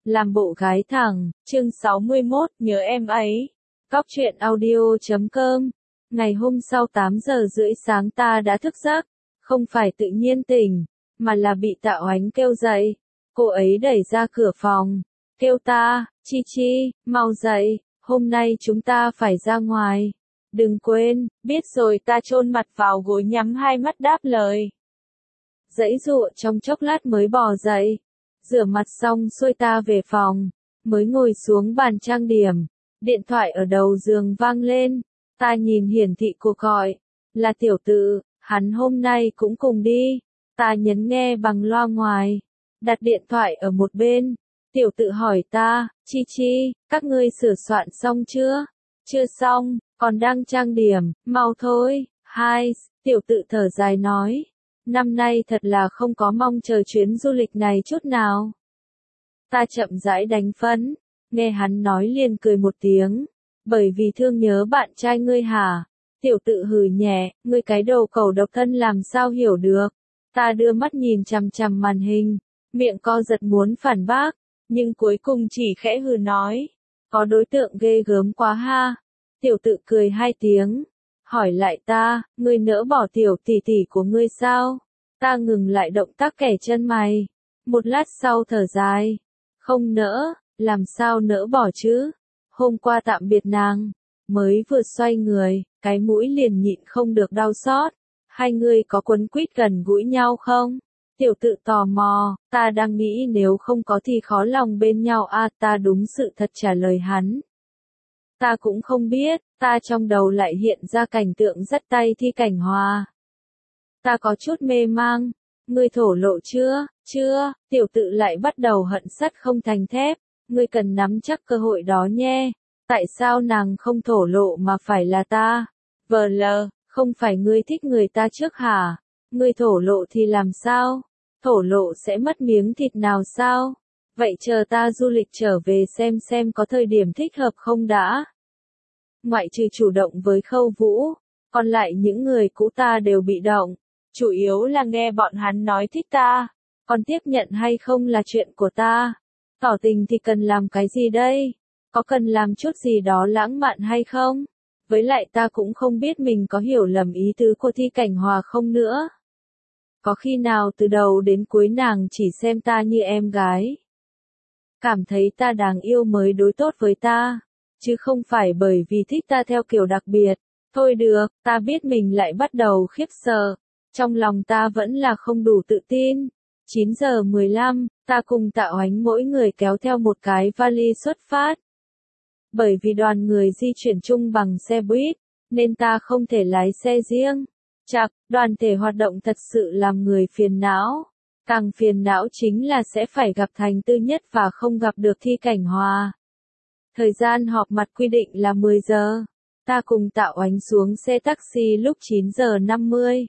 Làm bộ gái thẳng, chương 61, nhớ em ấy. Cóc truyện audio.com. Ngày hôm sau 8 giờ rưỡi sáng ta đã thức giấc, không phải tự nhiên tỉnh, mà là bị Tạo Ánh kêu dậy. Cô ấy đẩy ra cửa phòng, kêu ta, Chi Chi, mau dậy, hôm nay chúng ta phải ra ngoài. Đừng quên, biết rồi, ta chôn mặt vào gối nhắm hai mắt đáp lời. Giãy giụa trong chốc lát mới bò dậy. Rửa mặt xong xuôi ta về phòng, mới ngồi xuống bàn trang điểm. Điện thoại ở đầu giường vang lên, ta nhìn hiển thị cuộc gọi, là Tiểu Tự, hắn hôm nay cũng cùng đi. Ta nhấn nghe bằng loa ngoài, đặt điện thoại ở một bên. Tiểu Tự hỏi ta, Chi Chi, các ngươi sửa soạn xong chưa? Chưa xong, còn đang trang điểm, mau thôi. Hai, Tiểu Tự thở dài nói. Năm nay thật là không có mong chờ chuyến du lịch này chút nào. Ta chậm rãi đánh phấn, nghe hắn nói liền cười một tiếng. Bởi vì thương nhớ bạn trai ngươi hả? Tiểu Tự hừ nhẹ, ngươi cái đầu cẩu độc thân làm sao hiểu được. Ta đưa mắt nhìn chằm chằm màn hình, miệng co giật muốn phản bác, nhưng cuối cùng chỉ khẽ hừ nói. Có đối tượng ghê gớm quá ha. Tiểu Tự cười hai tiếng. Hỏi lại ta, ngươi nỡ bỏ tiểu tỷ tỷ của ngươi sao? Ta ngừng lại động tác kẻ chân mày. Một lát sau thở dài. Không nỡ, làm sao nỡ bỏ chứ? Hôm qua tạm biệt nàng, mới vừa xoay người, cái mũi liền nhịn không được đau xót. Hai người có quấn quýt gần gũi nhau không? Tiểu Tự tò mò, ta đang nghĩ nếu không có thì khó lòng bên nhau à, ta đúng sự thật trả lời hắn. Ta cũng không biết, ta trong đầu lại hiện ra cảnh tượng dắt tay Thi Cảnh Hòa. Ta có chút mê mang, ngươi thổ lộ chưa? Chưa. Tiểu Tự lại bắt đầu hận sắt không thành thép, ngươi cần nắm chắc cơ hội đó nhé. Tại sao nàng không thổ lộ mà phải là ta? VL, không phải ngươi thích người ta trước hả? Ngươi thổ lộ thì làm sao? Thổ lộ sẽ mất miếng thịt nào sao? Vậy chờ ta du lịch trở về xem có thời điểm thích hợp không đã. Ngoại trừ chủ động với Khâu Vũ, còn lại những người cũ ta đều bị động. Chủ yếu là nghe bọn hắn nói thích ta, còn tiếp nhận hay không là chuyện của ta. Tỏ tình thì cần làm cái gì đây? Có cần làm chút gì đó lãng mạn hay không? Với lại ta cũng không biết mình có hiểu lầm ý tứ của Thi Cảnh Hòa không nữa. Có khi nào từ đầu đến cuối nàng chỉ xem ta như em gái, cảm thấy ta đáng yêu mới đối tốt với ta, chứ không phải bởi vì thích ta theo kiểu đặc biệt. Thôi được, ta biết mình lại bắt đầu khiếp sợ. Trong lòng ta vẫn là không đủ tự tin. 9 giờ 15, ta cùng Tạo Ánh mỗi người kéo theo một cái vali xuất phát. Bởi vì đoàn người di chuyển chung bằng xe buýt, nên ta không thể lái xe riêng. Chạc, đoàn thể hoạt động thật sự làm người phiền não. Càng phiền não chính là sẽ phải gặp Thành Tư Nhất và không gặp được Thi Cảnh Hòa. Thời gian họp mặt quy định là 10 giờ. Ta cùng Tạo Ánh xuống xe taxi lúc 9 giờ 50.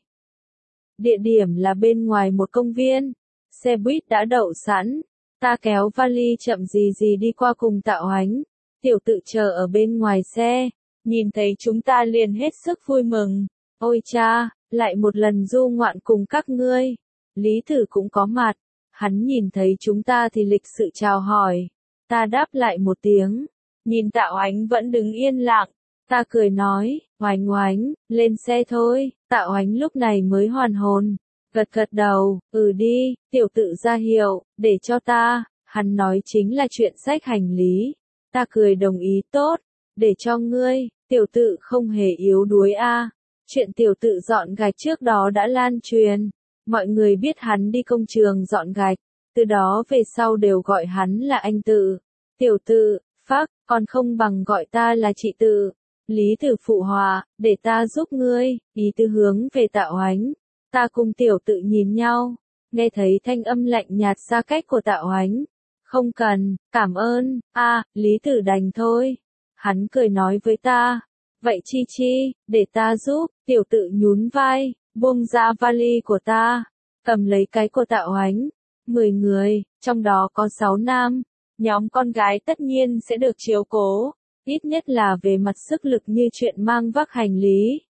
Địa điểm là bên ngoài một công viên. Xe buýt đã đậu sẵn. Ta kéo vali chậm gì đi qua cùng Tạo Ánh. Tiểu Tự chờ ở bên ngoài xe. Nhìn thấy chúng ta liền hết sức vui mừng. Ôi cha, lại một lần du ngoạn cùng các ngươi. Lý Tử cũng có mặt. Hắn nhìn thấy chúng ta thì lịch sự chào hỏi. Ta đáp lại một tiếng. Nhìn Tạo Ánh vẫn đứng yên lặng. Ta cười nói, Oánh Oánh, lên xe thôi. Tạo Ánh lúc này mới hoàn hồn. Gật đầu, đi, Tiểu Tự ra hiệu, để cho ta. Hắn nói chính là chuyện xách hành lý. Ta cười đồng ý tốt, để cho ngươi. Tiểu Tự không hề yếu đuối a. Chuyện Tiểu Tự dọn gạch trước đó đã lan truyền. Mọi người biết hắn đi công trường dọn gạch. Từ đó về sau đều gọi hắn là anh Tự. Tiểu Tự, phác, còn không bằng gọi ta là chị Tự. Lý Tử phụ họa, để ta giúp ngươi, ý tứ hướng về Tạo Ánh. Ta cùng Tiểu Tự nhìn nhau, nghe thấy thanh âm lạnh nhạt xa cách của Tạo Ánh. Không cần, cảm ơn, Lý Tử đành thôi. Hắn cười nói với ta, vậy Chi Chi, để ta giúp. Tiểu Tự nhún vai, buông ra vali của ta, cầm lấy cái của Tạo Ánh. 10 người, trong đó có 6 nam. Nhóm con gái tất nhiên sẽ được chiếu cố, ít nhất là về mặt sức lực như chuyện mang vác hành lý.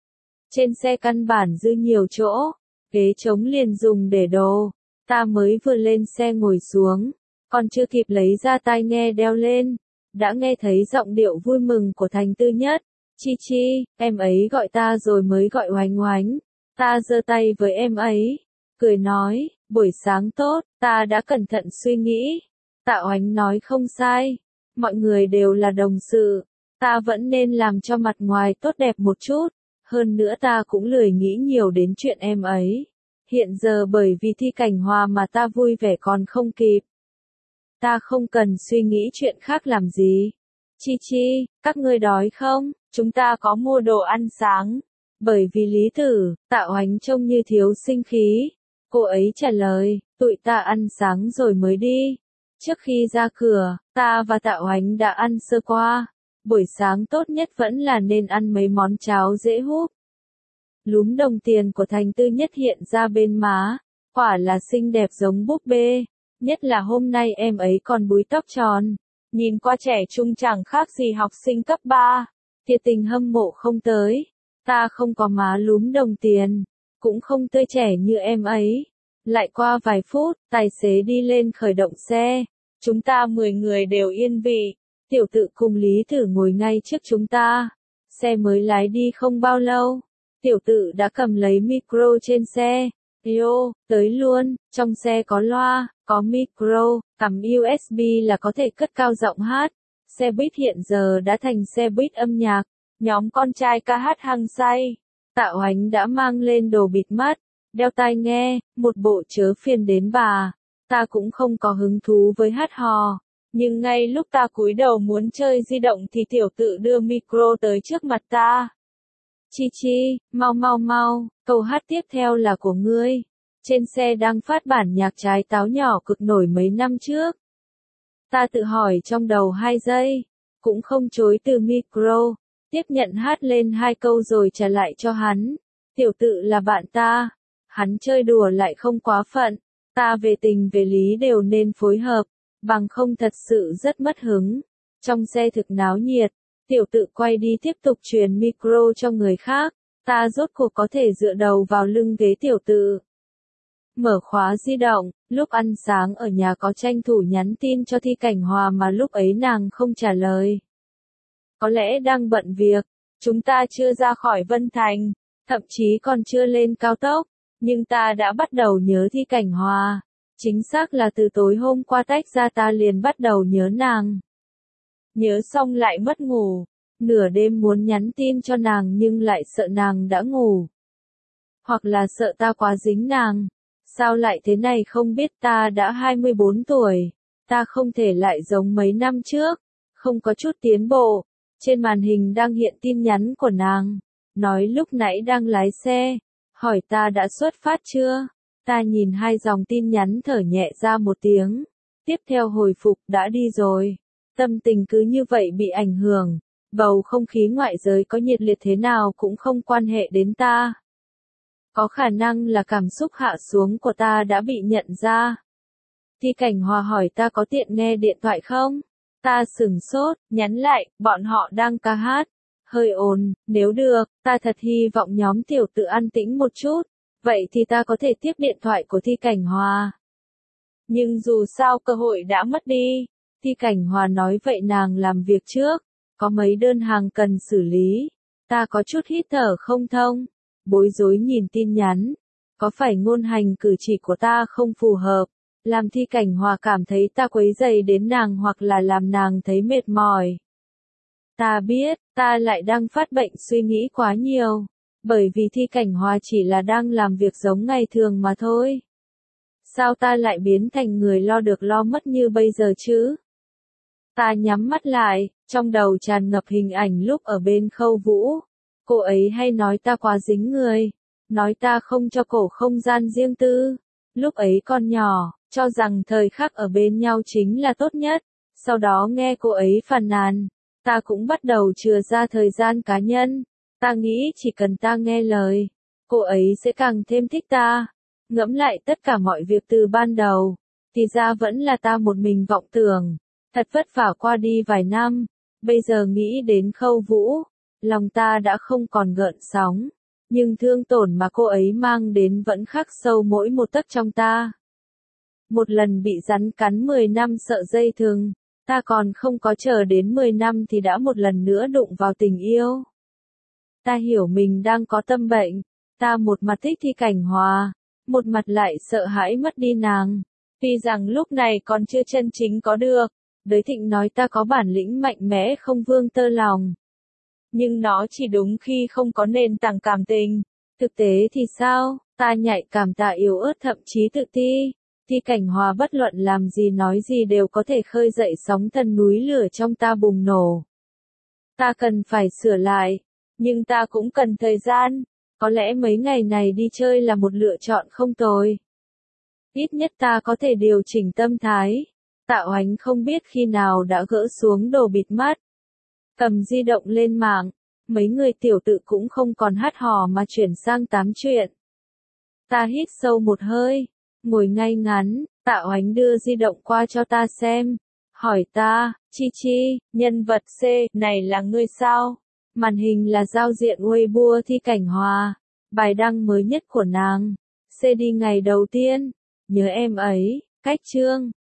Trên xe căn bản dư nhiều chỗ, ghế trống liền dùng để đồ. Ta mới vừa lên xe ngồi xuống, Còn chưa kịp lấy ra tai nghe đeo lên, đã nghe thấy giọng điệu vui mừng của Thành Tư Nhất. Chi Chi, em ấy gọi ta rồi mới gọi Oánh Oánh. Ta giơ tay với em ấy, cười nói, buổi sáng tốt, ta đã cẩn thận suy nghĩ. Tạ Oánh nói không sai, mọi người đều là đồng sự, ta vẫn nên làm cho mặt ngoài tốt đẹp một chút, hơn nữa ta cũng lười nghĩ nhiều đến chuyện em ấy. Hiện giờ bởi vì Thi Cảnh Hòa mà ta vui vẻ còn không kịp. Ta không cần suy nghĩ chuyện khác làm gì. Chi Chi, các ngươi đói không? Chúng ta có mua đồ ăn sáng. Bởi vì Lý Tử, Tạ Oánh trông như thiếu sinh khí. Cô ấy trả lời, tụi ta ăn sáng rồi mới đi. Trước khi ra cửa, ta và Tạ Oánh đã ăn sơ qua. Buổi sáng tốt nhất vẫn là nên ăn mấy món cháo dễ húp. Lúm đồng tiền của Thành Tư Nhất hiện ra bên má. Quả là xinh đẹp giống búp bê. Nhất là hôm nay em ấy còn búi tóc tròn. Nhìn qua trẻ trung chẳng khác gì học sinh cấp 3. Thiệt tình hâm mộ không tới. Ta không có má lúm đồng tiền. Cũng không tươi trẻ như em ấy. Lại qua vài phút, tài xế đi lên khởi động xe. Chúng ta 10 người đều yên vị. Tiểu Tự cùng Lý Tử ngồi ngay trước chúng ta. Xe mới lái đi không bao lâu. Tiểu Tự đã cầm lấy micro trên xe. Yo, tới luôn, trong xe có loa, có micro, cắm USB là có thể cất cao giọng hát. Xe buýt hiện giờ đã thành xe buýt âm nhạc. Nhóm con trai ca hát hăng say. Tạ Oánh đã mang lên đồ bịt mắt, đeo tai nghe, một bộ chớ phiền đến bà. Ta cũng không có hứng thú với hát hò. Nhưng ngay lúc ta cúi đầu muốn chơi di động thì Tiểu Tự đưa micro tới trước mặt ta. Chi Chi, mau mau mau, câu hát tiếp theo là của ngươi. Trên xe đang phát bản nhạc Trái Táo Nhỏ cực nổi mấy năm trước. Ta tự hỏi trong đầu 2 giây, cũng không chối từ micro, tiếp nhận hát lên 2 câu rồi trả lại cho hắn. Tiểu Tự là bạn ta, hắn chơi đùa lại không quá phận, ta về tình về lý đều nên phối hợp, bằng không thật sự rất mất hứng. Trong xe thực náo nhiệt. Tiểu Tự quay đi tiếp tục truyền micro cho người khác, ta rốt cuộc có thể dựa đầu vào lưng ghế Tiểu Tự. Mở khóa di động, lúc ăn sáng ở nhà có tranh thủ nhắn tin cho Thi Cảnh Hòa mà lúc ấy nàng không trả lời. Có lẽ đang bận việc, chúng ta chưa ra khỏi Vân Thành, thậm chí còn chưa lên cao tốc, nhưng ta đã bắt đầu nhớ Thi Cảnh Hòa. Chính xác là từ tối hôm qua tách ra ta liền bắt đầu nhớ nàng. Nhớ xong lại mất ngủ, nửa đêm muốn nhắn tin cho nàng nhưng lại sợ nàng đã ngủ. Hoặc là sợ ta quá dính nàng. Sao lại thế này không biết, ta đã 24 tuổi, ta không thể lại giống mấy năm trước, không có chút tiến bộ. Trên màn hình đang hiện tin nhắn của nàng, nói lúc nãy đang lái xe, hỏi ta đã xuất phát chưa. Ta nhìn 2 dòng tin nhắn thở nhẹ ra một tiếng, tiếp theo hồi phục đã đi rồi. Tâm tình cứ như vậy bị ảnh hưởng, bầu không khí ngoại giới có nhiệt liệt thế nào cũng không quan hệ đến ta. Có khả năng là cảm xúc hạ xuống của ta đã bị nhận ra. Thi Cảnh Hòa hỏi ta có tiện nghe điện thoại không? Ta sửng sốt, nhắn lại, bọn họ đang ca hát. Hơi ồn, nếu được, ta thật hy vọng nhóm Tiểu Tự an tĩnh một chút. Vậy thì ta có thể tiếp điện thoại của Thi Cảnh Hòa. Nhưng dù sao cơ hội đã mất đi. Thi Cảnh Hòa nói vậy nàng làm việc trước. Có mấy đơn hàng cần xử lý. Ta có chút hít thở không thông. Bối rối nhìn tin nhắn. Có phải ngôn hành cử chỉ của ta không phù hợp? Làm Thi Cảnh Hòa cảm thấy ta quấy rầy đến nàng hoặc là làm nàng thấy mệt mỏi. Ta biết, ta lại đang phát bệnh suy nghĩ quá nhiều. Bởi vì Thi Cảnh Hòa chỉ là đang làm việc giống ngày thường mà thôi. Sao ta lại biến thành người lo được lo mất như bây giờ chứ? Ta nhắm mắt lại, trong đầu tràn ngập hình ảnh lúc ở bên Khâu Vũ. Cô ấy hay nói ta quá dính người, nói ta không cho cổ không gian riêng tư. Lúc ấy còn nhỏ, cho rằng thời khắc ở bên nhau chính là tốt nhất. Sau đó nghe cô ấy phàn nàn, ta cũng bắt đầu chừa ra thời gian cá nhân. Ta nghĩ chỉ cần ta nghe lời, cô ấy sẽ càng thêm thích ta. Ngẫm lại tất cả mọi việc từ ban đầu, thì ra vẫn là ta một mình vọng tưởng. Thật vất vả qua đi vài năm, bây giờ nghĩ đến Khâu Vũ, lòng ta đã không còn gợn sóng, nhưng thương tổn mà cô ấy mang đến vẫn khắc sâu mỗi một tấc trong ta. Một lần bị rắn cắn 10 năm sợ dây thừng, ta còn không có chờ đến 10 năm thì đã một lần nữa đụng vào tình yêu. Ta hiểu mình đang có tâm bệnh, ta một mặt thích Thi Cảnh Hòa, một mặt lại sợ hãi mất đi nàng. Tuy rằng lúc này còn chưa chân chính có được, Đới Thịnh nói ta có bản lĩnh mạnh mẽ không vương tơ lòng. Nhưng nó chỉ đúng khi không có nền tảng cảm tình. Thực tế thì sao, ta nhạy cảm, ta yếu ớt, thậm chí tự ti. Thi Cảnh Hòa bất luận làm gì nói gì đều có thể khơi dậy sóng thần núi lửa trong ta bùng nổ. Ta cần phải sửa lại, nhưng ta cũng cần thời gian. Có lẽ mấy ngày này đi chơi là một lựa chọn không tồi. Ít nhất ta có thể điều chỉnh tâm thái. Tạ Oánh không biết khi nào đã gỡ xuống đồ bịt mắt. Cầm di động lên mạng, mấy người tiểu tự cũng không còn hát hò mà chuyển sang tám chuyện. Ta hít sâu một hơi, ngồi ngay ngắn, Tạ Oánh đưa di động qua cho ta xem. Hỏi ta, Chi Chi, nhân vật C này là ngươi sao? Màn hình là giao diện Weibo Thi Cảnh Hòa, bài đăng mới nhất của nàng. CD ngày đầu tiên, nhớ em ấy, cách chương.